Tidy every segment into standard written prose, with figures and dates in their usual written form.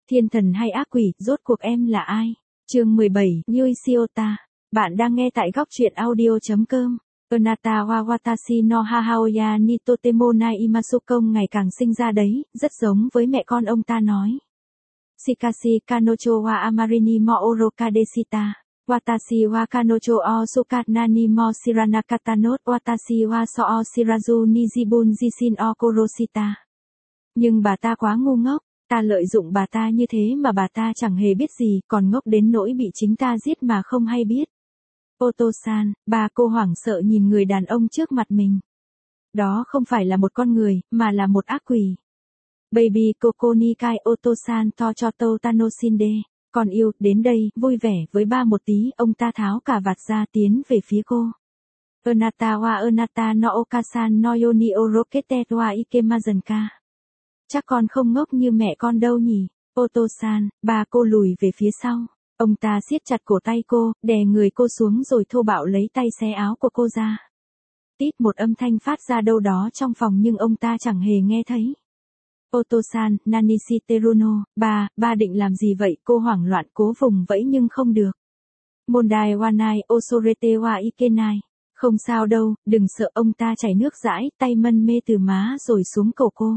Thiên thần hay ác quỷ, rốt cuộc em là ai? Chương 17, Yui Shiota. Bạn đang nghe tại góc truyện audio.com. Anata wa watashi no hahaoya ni totemo nai imasu công ngày càng sinh ra đấy, rất giống với mẹ con ông ta nói. Shikashi kanocho wa amarini mo oroka deshita. Watashi wa kanocho o sukatnani mo shiranakata no watashi wa so o shirazu ni jibun jishin o koroshita. Nhưng bà ta quá ngu ngốc. Ta lợi dụng bà ta như thế mà bà ta chẳng hề biết gì, còn ngốc đến nỗi bị chính ta giết mà không hay biết. Oto-san, bà cô hoảng sợ nhìn người đàn ông trước mặt mình. Đó không phải là một con người, mà là một ác quỷ. Baby Koko Nikai Oto-san to cho to Tanoshinde. Con yêu, đến đây, vui vẻ, với ba một tí, ông ta tháo cả vạt ra tiến về phía cô. Anata wa Anata no Okasan no Yoni Orokete wa Ikemazanka. Chắc con không ngốc như mẹ con đâu nhỉ, Oto-san, bà cô lùi về phía sau. Ông ta siết chặt cổ tay cô, đè người cô xuống rồi thô bạo lấy tay xé áo của cô ra. Tít một âm thanh phát ra đâu đó trong phòng nhưng ông ta chẳng hề nghe thấy. Oto-san, Nanishi Teruno, ba định làm gì vậy? Cô hoảng loạn cố vùng vẫy nhưng không được. Mondai wanai osorete wa ikenai. Không sao đâu, đừng sợ, ông ta chảy nước dãi, tay mân mê từ má rồi xuống cổ cô.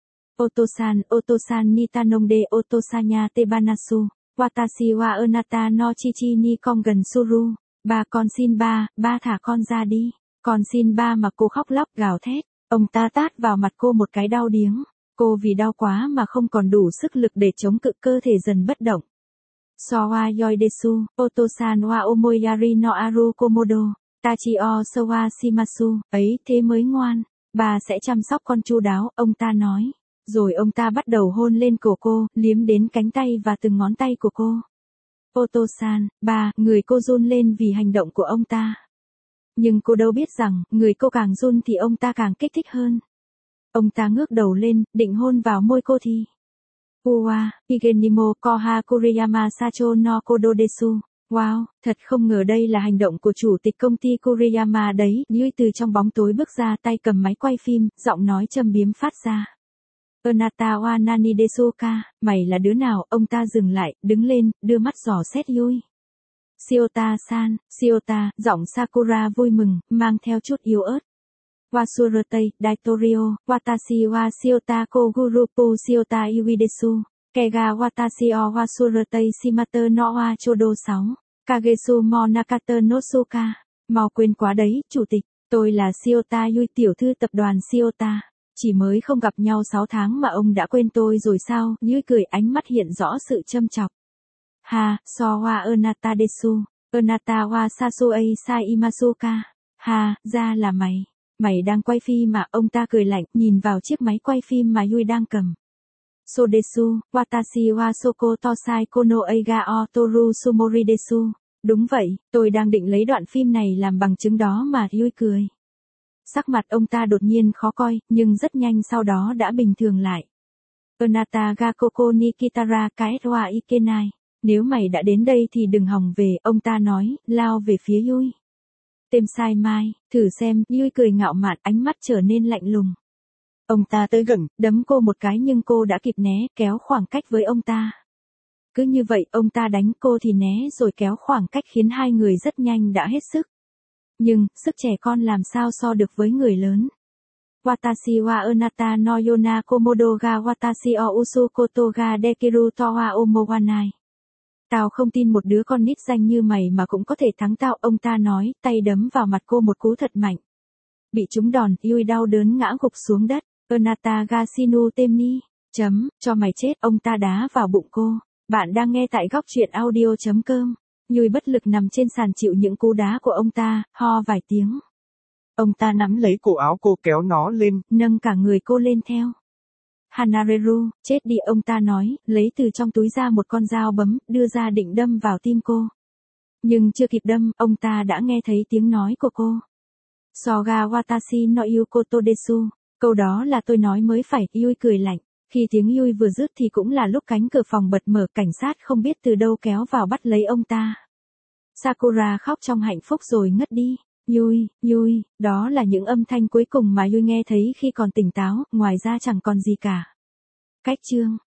Oto-san nitanongde Otosanya tebanasu, watashi wa anata no chichi ni kongan suru. Ba con xin ba thả con ra đi. Con xin ba mà cô khóc lóc gào thét. Ông ta tát vào mặt cô một cái đau điếng. Cô vì đau quá mà không còn đủ sức lực để chống cự, cơ thể dần bất động. So wa yoidesu, Oto-san wa omoyari no aru komodo, tachi o sowa shimasu. Ấy thế mới ngoan. Bà sẽ chăm sóc con chu đáo, ông ta nói. Rồi ông ta bắt đầu hôn lên cổ cô, liếm đến cánh tay và từng ngón tay của cô. Oto-san, người cô run lên vì hành động của ông ta. Nhưng cô đâu biết rằng, người cô càng run thì ông ta càng kích thích hơn. Ông ta ngước đầu lên, định hôn vào môi cô thì. Uwa, Igenimo Koha Kuriyama Sacho no Kodo Desu. Wow, thật không ngờ đây là hành động của chủ tịch công ty Kuriyama đấy. Yui từ trong bóng tối bước ra, tay cầm máy quay phim, giọng nói châm biếm phát ra. Anata wa nani desu ka, mày là đứa nào? Ông ta dừng lại, đứng lên, đưa mắt dò xét Yui. Shiota-san, Shiota, giọng Sakura vui mừng, mang theo chút yếu ớt. Wasuratei, Daitorio, watashi wa Shiota kogurupu Shiota Uidesu, kega watashi o Wasuratei shimato no wa chodo 6, kagesu mo nakata no suka. Mau quên quá đấy, chủ tịch, tôi là Shiota Yui, tiểu thư tập đoàn Shiota. Chỉ mới không gặp nhau 6 tháng mà ông đã quên tôi rồi sao? Yui cười, ánh mắt hiện rõ sự châm chọc. Ha, so wa anata desu, anata wa sasuei sai imasuka. Ha, ra là mày. Mày đang quay phim mà? Ông ta cười lạnh, nhìn vào chiếc máy quay phim mà Yui đang cầm. Sodesu, watashi wa soko tosai kono eiga o toru sumori desu. Đúng vậy, tôi đang định lấy đoạn phim này làm bằng chứng đó mà. Yui cười. Sắc mặt ông ta đột nhiên khó coi, nhưng rất nhanh sau đó đã bình thường lại. Anata ga koko ni kitara kaet wa ikenai. Nếu mày đã đến đây thì đừng hòng về, ông ta nói, lao về phía Yui. Tem sai mai, thử xem. Yui cười ngạo mạn, ánh mắt trở nên lạnh lùng. Ông ta tới gần, đấm cô một cái nhưng cô đã kịp né, kéo khoảng cách với ông ta. Cứ như vậy, ông ta đánh cô thì né rồi kéo khoảng cách khiến hai người rất nhanh đã hết sức. Nhưng, sức trẻ con làm sao so được với người lớn. Watashi wa anata no yona komodo ga watashi o usu koto ga dekiru to wa omowanai. Tao không tin một đứa con nít danh như mày mà cũng có thể thắng tao, ông ta nói, tay đấm vào mặt cô một cú thật mạnh. Bị trúng đòn, Yui đau đớn ngã gục xuống đất. Anata ga shinu temni. Cho mày chết, ông ta đá vào bụng cô. Bạn đang nghe tại góc truyện audio.com. Yui bất lực nằm trên sàn chịu những cú đá của ông ta, ho vài tiếng. Ông ta nắm lấy cổ áo cô kéo nó lên, nâng cả người cô lên theo. Hanareru, chết đi, ông ta nói, lấy từ trong túi ra một con dao bấm, đưa ra định đâm vào tim cô. Nhưng chưa kịp đâm, ông ta đã nghe thấy tiếng nói của cô. Soga watashi no yukoto desu. Câu đó là tôi nói mới phải. Yui cười lạnh. Khi tiếng Yui vừa dứt thì cũng là lúc cánh cửa phòng bật mở, cảnh sát không biết từ đâu kéo vào bắt lấy ông ta. Sakura khóc trong hạnh phúc rồi ngất đi. Yui, đó là những âm thanh cuối cùng mà Yui nghe thấy khi còn tỉnh táo, ngoài ra chẳng còn gì cả. Cách chương